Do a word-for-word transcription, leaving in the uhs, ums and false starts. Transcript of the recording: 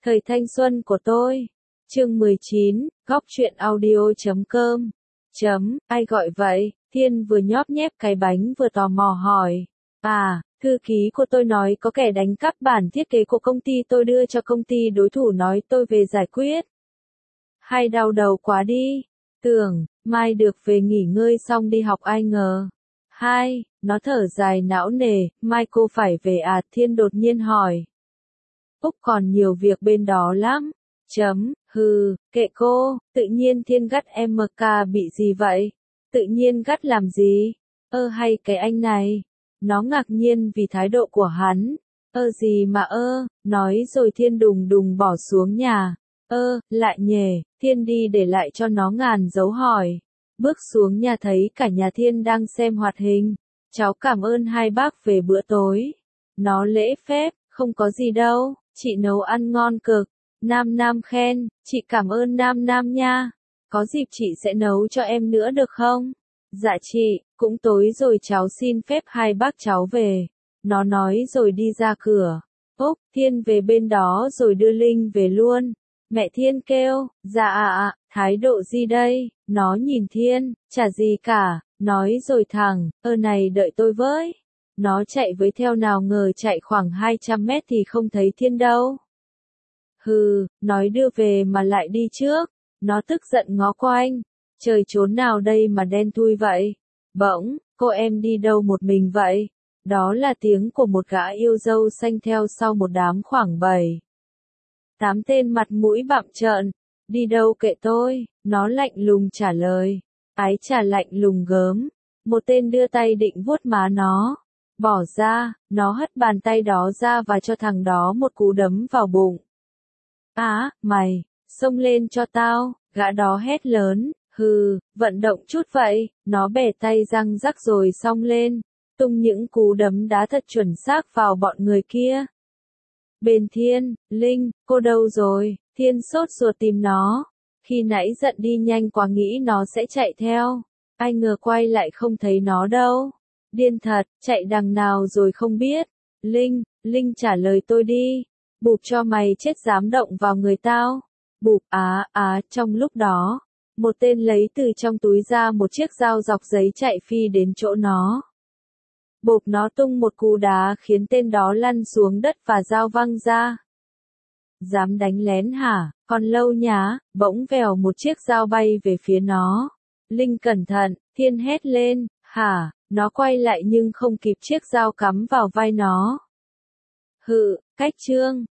Thời thanh xuân của tôi. Chương mười chín, góc truyện audio chấm com. Chấm, ai gọi vậy? Thiên vừa nhóp nhép cái bánh vừa tò mò hỏi. À, thư ký của tôi nói có kẻ đánh cắp bản thiết kế của công ty tôi đưa cho công ty đối thủ nói tôi về giải quyết. Hay đau đầu quá đi. Tưởng, mai được về nghỉ ngơi xong đi học ai ngờ. Hai, nó thở dài não nề, mai cô phải về à? Thiên đột nhiên hỏi. Úc còn nhiều việc bên đó lắm. Chấm, hừ, kệ cô, tự nhiên Thiên gắt em em ca bị gì vậy? Tự nhiên gắt làm gì? Ơ hay cái anh này? Nó ngạc nhiên vì thái độ của hắn. Ơ gì mà ơ, nói rồi Thiên đùng đùng bỏ xuống nhà. Ơ, lại nhề, Thiên đi để lại cho nó ngàn dấu hỏi. Bước xuống nhà thấy cả nhà Thiên đang xem hoạt hình. Cháu cảm ơn hai bác về bữa tối. Nó lễ phép, không có gì đâu, chị nấu ăn ngon cực. Nam Nam khen, chị cảm ơn Nam Nam nha. Có dịp chị sẽ nấu cho em nữa được không? Dạ chị, cũng tối rồi cháu xin phép hai bác cháu về. Nó nói rồi đi ra cửa. Úc, Thiên về bên đó rồi đưa Linh về luôn. Mẹ Thiên kêu, dạ à à, thái độ gì đây? Nó nhìn Thiên, chả gì cả, nói rồi thẳng, ơ này đợi tôi với. Nó chạy với theo nào ngờ chạy khoảng hai trăm mét thì không thấy Thiên đâu. Hừ, nói đưa về mà lại đi trước. Nó tức giận ngó quanh. Trời chốn nào đây mà đen thui vậy? Bỗng, cô em đi đâu một mình vậy? Đó là tiếng của một gã yêu dâu xanh theo sau một đám khoảng bảy. Tám tên mặt mũi bặm trợn. Đi đâu kệ tôi, nó lạnh lùng trả lời. Ái chà lạnh lùng gớm. Một tên đưa tay định vuốt má nó. Bỏ ra, nó hất bàn tay đó ra và cho thằng đó một cú đấm vào bụng. Á, mày, xông lên cho tao, gã đó hét lớn, hừ, vận động chút vậy, nó bẻ tay răng rắc rồi xông lên, tung những cú đấm đá thật chuẩn xác vào bọn người kia. Bên Thiên, Linh, cô đâu rồi? Thiên sốt ruột tìm nó, khi nãy giận đi nhanh quá nghĩ nó sẽ chạy theo, ai ngờ quay lại không thấy nó đâu. Điên thật, chạy đằng nào rồi không biết. Linh, Linh trả lời tôi đi. Bụp cho mày chết dám động vào người tao. Bụp á á trong lúc đó. Một tên lấy từ trong túi ra một chiếc dao dọc giấy chạy phi đến chỗ nó. Bụp nó tung một cú đá khiến tên đó lăn xuống đất và dao văng ra. Dám đánh lén hả, còn lâu nhá, bỗng vèo một chiếc dao bay về phía nó. Linh cẩn thận, Thiên hét lên, hả, nó quay lại nhưng không kịp chiếc dao cắm vào vai nó. Hự, cách trương,